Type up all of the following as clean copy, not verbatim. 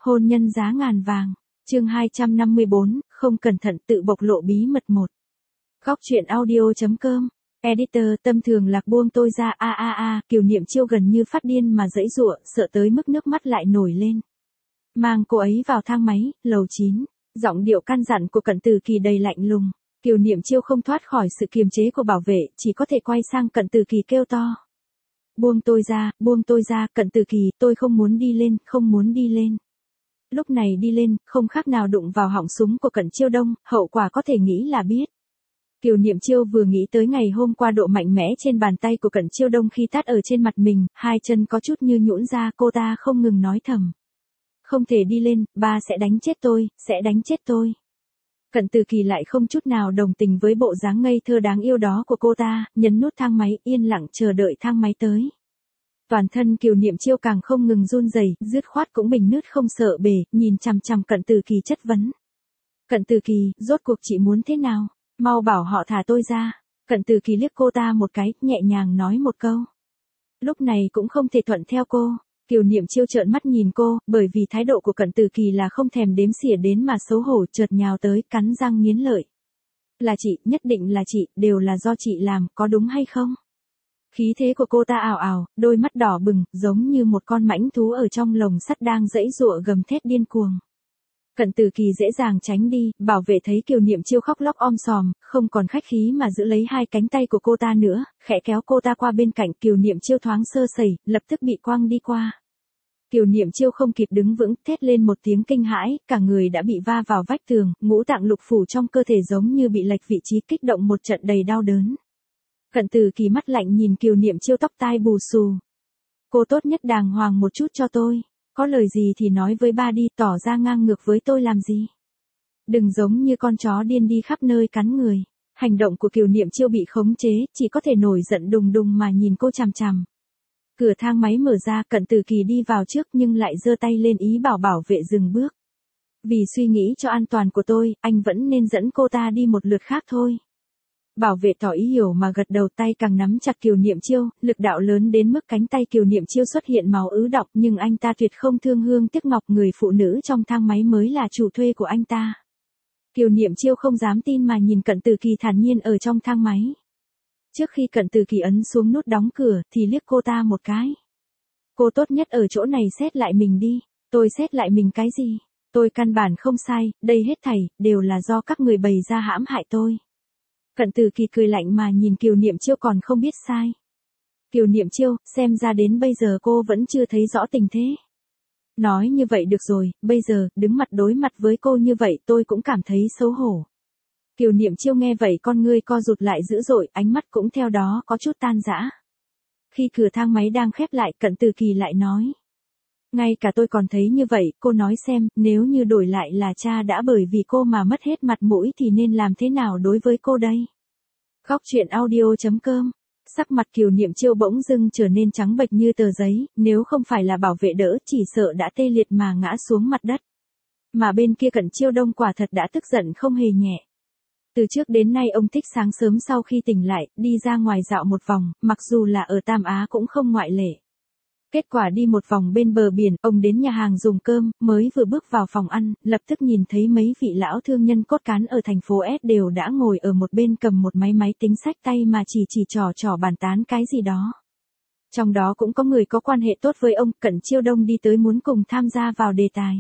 Hôn nhân giá ngàn vàng. Chương 254, không cẩn thận tự bộc lộ bí mật một. Góc truyện audio.com. Editor tâm thường lạc buông tôi ra Kiều Niệm Chiêu gần như phát điên mà giãy giụa, sợ tới mức nước mắt lại nổi lên. Mang cô ấy vào thang máy, lầu 9. Giọng điệu căn dặn của Cận Từ Kỳ đầy lạnh lùng. Kiều Niệm Chiêu không thoát khỏi sự kiềm chế của bảo vệ, chỉ có thể quay sang Cận Từ Kỳ kêu to. Buông tôi ra, Cận Từ Kỳ, tôi không muốn đi lên, không muốn đi lên. Lúc này đi lên, không khác nào đụng vào họng súng của Cận Chiêu Đông, hậu quả có thể nghĩ là biết. Kiều Niệm Chiêu vừa nghĩ tới ngày hôm qua độ mạnh mẽ trên bàn tay của Cận Chiêu Đông khi tát ở trên mặt mình, hai chân có chút như nhũn ra, cô ta không ngừng nói thầm. Không thể đi lên, ba sẽ đánh chết tôi, sẽ đánh chết tôi. Cận Từ Kỳ lại không chút nào đồng tình với bộ dáng ngây thơ đáng yêu đó của cô ta, nhấn nút thang máy, yên lặng chờ đợi thang máy tới. Toàn thân Kiều Niệm Chiêu càng không ngừng run rẩy, dứt khoát cũng bình nứt không sợ bể, nhìn chằm chằm Cận Từ Kỳ chất vấn. Cận Từ Kỳ, rốt cuộc chị muốn thế nào? Mau bảo họ thả tôi ra. Cận Từ Kỳ liếc cô ta một cái, nhẹ nhàng nói một câu. Lúc này cũng không thể thuận theo cô. Kiều Niệm Chiêu trợn mắt nhìn cô, bởi vì thái độ của Cận Từ Kỳ là không thèm đếm xỉa đến mà xấu hổ, chợt nhào tới, cắn răng nghiến lợi. Là chị, nhất định là chị, đều là do chị làm, có đúng hay không? Khí thế của cô ta ào ào, đôi mắt đỏ bừng, giống như một con mãnh thú ở trong lồng sắt đang giãy giụa gầm thét điên cuồng. Cận Từ Kỳ dễ dàng tránh đi, bảo vệ thấy Kiều Niệm Chiêu khóc lóc om sòm, không còn khách khí mà giữ lấy hai cánh tay của cô ta nữa, khẽ kéo cô ta qua bên cạnh. Kiều Niệm Chiêu thoáng sơ sẩy, lập tức bị quăng đi qua. Kiều Niệm Chiêu không kịp đứng vững, thét lên một tiếng kinh hãi, cả người đã bị va vào vách tường, ngũ tạng lục phủ trong cơ thể giống như bị lệch vị trí, kích động một trận đầy đau đớn. Cận Từ Kỳ mắt lạnh nhìn Kiều Niệm Chiêu tóc tai bù xù. Cô tốt nhất đàng hoàng một chút cho tôi. Có lời gì thì nói với ba đi, tỏ ra ngang ngược với tôi làm gì. Đừng giống như con chó điên đi khắp nơi cắn người. Hành động của Kiều Niệm Chiêu bị khống chế, chỉ có thể nổi giận đùng đùng mà nhìn cô chằm chằm. Cửa thang máy mở ra, Cận Từ Kỳ đi vào trước nhưng lại giơ tay lên ý bảo vệ dừng bước. Vì suy nghĩ cho an toàn của tôi, anh vẫn nên dẫn cô ta đi một lượt khác thôi. Bảo vệ tỏ ý hiểu mà gật đầu, tay càng nắm chặt Kiều Niệm Chiêu, lực đạo lớn đến mức cánh tay Kiều Niệm Chiêu xuất hiện máu ứ đọng, nhưng anh ta tuyệt không thương hương tiếc ngọc, người phụ nữ trong thang máy mới là chủ thuê của anh ta. Kiều Niệm Chiêu không dám tin mà nhìn Cận Từ Kỳ thản nhiên ở trong thang máy. Trước khi Cận Từ Kỳ ấn xuống nút đóng cửa thì liếc cô ta một cái. Cô tốt nhất ở chỗ này xét lại mình đi. Tôi xét lại mình cái gì? Tôi căn bản không sai, đây hết thảy đều là do các người bày ra hãm hại tôi. Cận Từ Kỳ cười lạnh mà nhìn Kiều Niệm Chiêu còn không biết sai. Kiều Niệm Chiêu, xem ra đến bây giờ cô vẫn chưa thấy rõ tình thế. Nói như vậy được rồi, bây giờ, đứng mặt đối mặt với cô như vậy tôi cũng cảm thấy xấu hổ. Kiều Niệm Chiêu nghe vậy con ngươi co rụt lại dữ dội, ánh mắt cũng theo đó có chút tan rã. Khi cửa thang máy đang khép lại, Cận Từ Kỳ lại nói. Ngay cả tôi còn thấy như vậy, cô nói xem, nếu như đổi lại là cha đã bởi vì cô mà mất hết mặt mũi thì nên làm thế nào đối với cô đây? Góc truyện audio.com. Sắc mặt Kiều Niệm Chiêu bỗng dưng trở nên trắng bệch như tờ giấy, nếu không phải là bảo vệ đỡ chỉ sợ đã tê liệt mà ngã xuống mặt đất. Mà bên kia Cận Chiêu Đông quả thật đã tức giận không hề nhẹ. Từ trước đến nay ông thích sáng sớm sau khi tỉnh lại, đi ra ngoài dạo một vòng, mặc dù là ở Tam Á cũng không ngoại lệ. Kết quả đi một vòng bên bờ biển, ông đến nhà hàng dùng cơm, mới vừa bước vào phòng ăn, lập tức nhìn thấy mấy vị lão thương nhân cốt cán ở thành phố S đều đã ngồi ở một bên cầm một máy tính xách tay mà chỉ trò bàn tán cái gì đó. Trong đó cũng có người có quan hệ tốt với ông. Cận Chiêu Đông đi tới muốn cùng tham gia vào đề tài.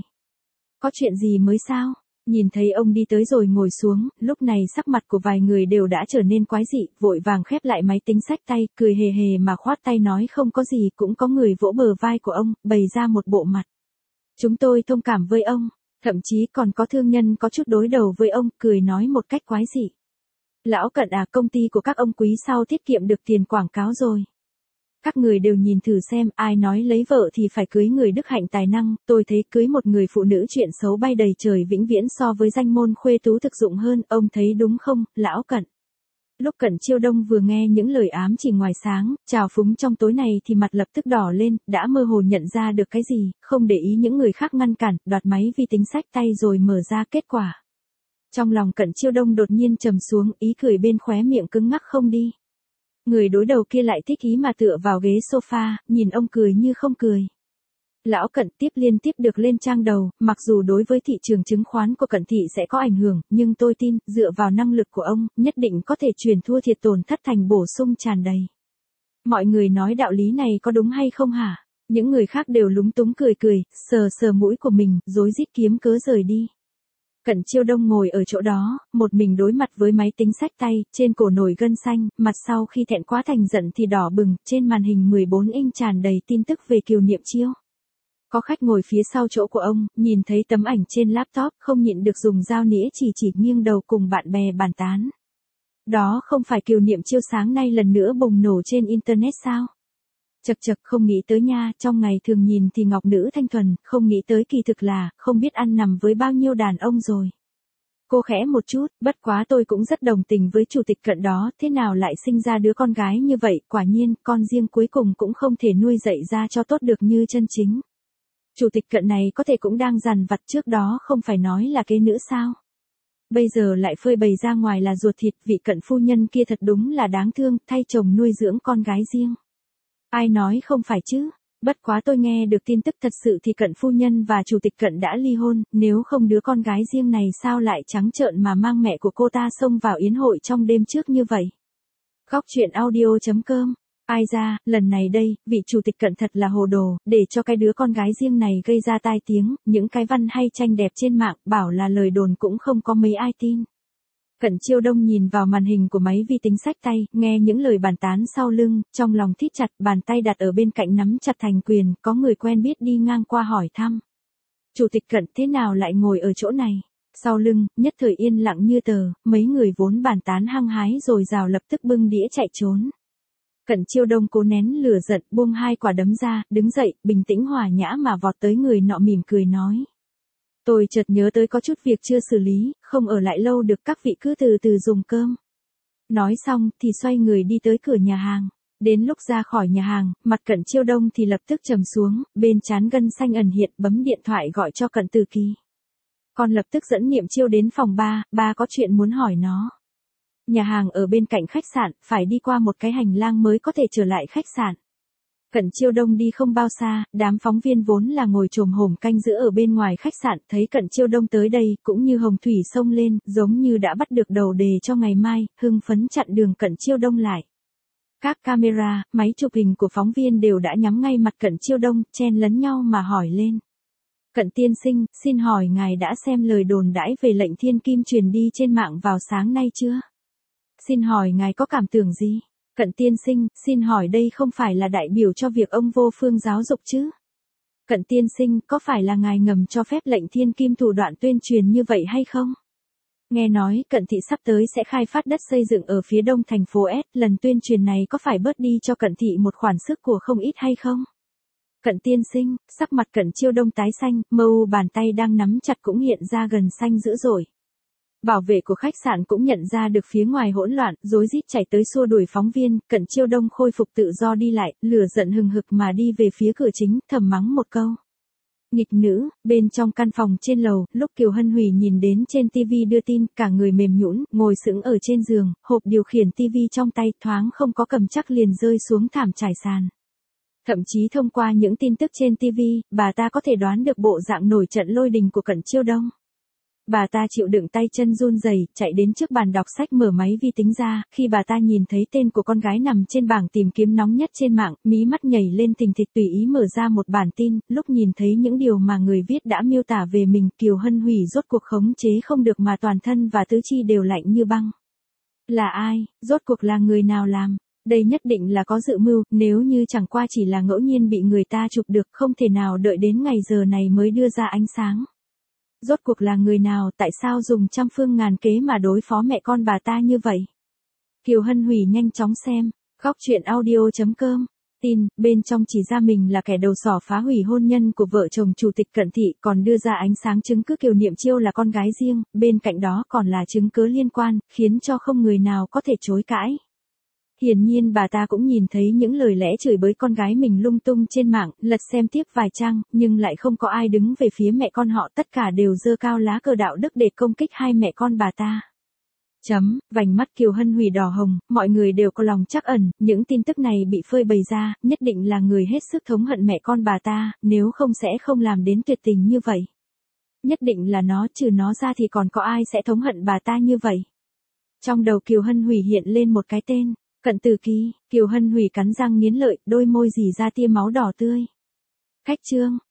Có chuyện gì mới sao? Nhìn thấy ông đi tới rồi ngồi xuống, lúc này sắc mặt của vài người đều đã trở nên quái dị, vội vàng khép lại máy tính xách tay, cười hề hề mà khoát tay nói không có gì. Cũng có người vỗ bờ vai của ông, bày ra một bộ mặt. Chúng tôi thông cảm với ông, thậm chí còn có thương nhân có chút đối đầu với ông, cười nói một cách quái dị. Lão Cận à, công ty của các ông quý sau tiết kiệm được tiền quảng cáo rồi. Các người đều nhìn thử xem, ai nói lấy vợ thì phải cưới người đức hạnh tài năng, tôi thấy cưới một người phụ nữ chuyện xấu bay đầy trời vĩnh viễn so với danh môn khuê tú thực dụng hơn, ông thấy đúng không, lão Cận? Lúc Cận Chiêu Đông vừa nghe những lời ám chỉ ngoài sáng, trào phúng trong tối này thì mặt lập tức đỏ lên, đã mơ hồ nhận ra được cái gì, không để ý những người khác ngăn cản, đoạt máy vi tính xách tay rồi mở ra kết quả. Trong lòng Cận Chiêu Đông đột nhiên trầm xuống, ý cười bên khóe miệng cứng ngắc không đi. Người đối đầu kia lại thích ý mà tựa vào ghế sofa, nhìn ông cười như không cười. Lão Cận tiếp liên tiếp được lên trang đầu, mặc dù đối với thị trường chứng khoán của Cận thị sẽ có ảnh hưởng, nhưng tôi tin, dựa vào năng lực của ông, nhất định có thể chuyển thua thiệt tổn thất thành bổ sung tràn đầy. Mọi người nói đạo lý này có đúng hay không hả? Những người khác đều lúng túng cười cười, sờ sờ mũi của mình, rối rít kiếm cớ rời đi. Cận Chiêu Đông ngồi ở chỗ đó, một mình đối mặt với máy tính xách tay, trên cổ nổi gân xanh, mặt sau khi thẹn quá thành giận thì đỏ bừng, trên màn hình 14 inch tràn đầy tin tức về Kiều Niệm Chiêu. Có khách ngồi phía sau chỗ của ông, nhìn thấy tấm ảnh trên laptop, không nhịn được dùng dao nĩa chỉ nghiêng đầu cùng bạn bè bàn tán. Đó không phải Kiều Niệm Chiêu sáng nay lần nữa bùng nổ trên internet sao? Chật chật, không nghĩ tới nha, trong ngày thường nhìn thì ngọc nữ thanh thuần, không nghĩ tới kỳ thực là, không biết ăn nằm với bao nhiêu đàn ông rồi. Cô khẽ một chút, bất quá tôi cũng rất đồng tình với chủ tịch Cận đó, thế nào lại sinh ra đứa con gái như vậy, quả nhiên, con riêng cuối cùng cũng không thể nuôi dạy ra cho tốt được như chân chính. Chủ tịch Cận này có thể cũng đang dằn vặt, trước đó không phải nói là kế nữ sao? Bây giờ lại phơi bày ra ngoài là ruột thịt, vị Cận phu nhân kia thật đúng là đáng thương, thay chồng nuôi dưỡng con gái riêng. Ai nói không phải chứ? Bất quá tôi nghe được tin tức thật sự thì Cận phu nhân và chủ tịch Cận đã ly hôn, nếu không đứa con gái riêng này sao lại trắng trợn mà mang mẹ của cô ta xông vào yến hội trong đêm trước như vậy. Góc truyện audio.com. Ai ra, lần này đây, vị chủ tịch Cận thật là hồ đồ, để cho cái đứa con gái riêng này gây ra tai tiếng, những cái văn hay tranh đẹp trên mạng, bảo là lời đồn cũng không có mấy ai tin. Cận Chiêu Đông nhìn vào màn hình của máy vi tính xách tay, nghe những lời bàn tán sau lưng, trong lòng thít chặt, bàn tay đặt ở bên cạnh nắm chặt thành quyền, có người quen biết đi ngang qua hỏi thăm. Chủ tịch Cận thế nào lại ngồi ở chỗ này? Sau lưng, nhất thời yên lặng như tờ, mấy người vốn bàn tán hăng hái rồi rào lập tức bưng đĩa chạy trốn. Cận Chiêu Đông cố nén lửa giận, buông hai quả đấm ra, đứng dậy, bình tĩnh hòa nhã mà vọt tới người nọ mỉm cười nói. Tôi chợt nhớ tới có chút việc chưa xử lý, không ở lại lâu được, các vị cứ từ từ dùng cơm. Nói xong thì xoay người đi tới cửa nhà hàng. Đến lúc ra khỏi nhà hàng, mặt Cận Chiêu Đông thì lập tức trầm xuống, bên trán gân xanh ẩn hiện, bấm điện thoại gọi cho Cận Từ Kỳ. Con lập tức dẫn Niệm Chiêu đến phòng 3, ba có chuyện muốn hỏi nó. Nhà hàng ở bên cạnh khách sạn, phải đi qua một cái hành lang mới có thể trở lại khách sạn. Cận Chiêu Đông đi không bao xa, đám phóng viên vốn là ngồi chồm hổm canh giữ ở bên ngoài khách sạn, thấy Cận Chiêu Đông tới đây, cũng như hồng thủy sông lên, giống như đã bắt được đầu đề cho ngày mai, hưng phấn chặn đường Cận Chiêu Đông lại. Các camera, máy chụp hình của phóng viên đều đã nhắm ngay mặt Cận Chiêu Đông, chen lấn nhau mà hỏi lên. Cận tiên sinh, xin hỏi ngài đã xem lời đồn đãi về lệnh thiên kim truyền đi trên mạng vào sáng nay chưa? Xin hỏi ngài có cảm tưởng gì? Cận tiên sinh, xin hỏi đây không phải là đại biểu cho việc ông vô phương giáo dục chứ? Cận tiên sinh, có phải là ngài ngầm cho phép lệnh thiên kim thủ đoạn tuyên truyền như vậy hay không? Nghe nói, Cận thị sắp tới sẽ khai phát đất xây dựng ở phía đông thành phố S, lần tuyên truyền này có phải bớt đi cho Cận thị một khoản sức của không ít hay không? Cận tiên sinh, sắc mặt Cận Chiêu Đông tái xanh, mâu bàn tay đang nắm chặt cũng hiện ra gần xanh dữ dội. Bảo vệ của khách sạn cũng nhận ra được phía ngoài hỗn loạn, rối rít chạy tới xua đuổi phóng viên, Cận Chiêu Đông khôi phục tự do đi lại, lửa giận hừng hực mà đi về phía cửa chính, thầm mắng một câu. Nghịch nữ, bên trong căn phòng trên lầu, lúc Kiều Hân Hủy nhìn đến trên TV đưa tin, cả người mềm nhũn, ngồi sững ở trên giường, hộp điều khiển TV trong tay, thoáng không có cầm chắc liền rơi xuống thảm trải sàn. Thậm chí thông qua những tin tức trên TV, bà ta có thể đoán được bộ dạng nổi trận lôi đình của Cận Chiêu Đông. Bà ta chịu đựng tay chân run rẩy, chạy đến trước bàn đọc sách mở máy vi tính ra, khi bà ta nhìn thấy tên của con gái nằm trên bảng tìm kiếm nóng nhất trên mạng, mí mắt nhảy lên thình thịch tùy ý mở ra một bản tin, lúc nhìn thấy những điều mà người viết đã miêu tả về mình, Kiều Hân Hủy rốt cuộc khống chế không được mà toàn thân và tứ chi đều lạnh như băng. Là ai, rốt cuộc là người nào làm? Đây nhất định là có dự mưu, nếu như chẳng qua chỉ là ngẫu nhiên bị người ta chụp được, không thể nào đợi đến ngày giờ này mới đưa ra ánh sáng. Rốt cuộc là người nào, tại sao dùng trăm phương ngàn kế mà đối phó mẹ con bà ta như vậy? Kiều Hân Hủy nhanh chóng xem, góc truyện audio.com. Tin, bên trong chỉ ra mình là kẻ đầu sỏ phá hủy hôn nhân của vợ chồng chủ tịch Cận thị, còn đưa ra ánh sáng chứng cứ Kiều Niệm Chiêu là con gái riêng, bên cạnh đó còn là chứng cứ liên quan, khiến cho không người nào có thể chối cãi. Hiển nhiên bà ta cũng nhìn thấy những lời lẽ chửi bới con gái mình lung tung trên mạng, lật xem tiếp vài trang, nhưng lại không có ai đứng về phía mẹ con họ, tất cả đều giơ cao lá cờ đạo đức để công kích hai mẹ con bà ta. Vành mắt Kiều Hân Hủy đỏ hồng, mọi người đều có lòng trắc ẩn, những tin tức này bị phơi bày ra, nhất định là người hết sức thống hận mẹ con bà ta, nếu không sẽ không làm đến tuyệt tình như vậy. Nhất định là nó, trừ nó ra thì còn có ai sẽ thống hận bà ta như vậy. Trong đầu Kiều Hân Hủy hiện lên một cái tên, Cận Tử Kỳ. Kiều Hân Hủy cắn răng nghiến lợi, đôi môi rỉ ra tia máu đỏ tươi. Khách trương,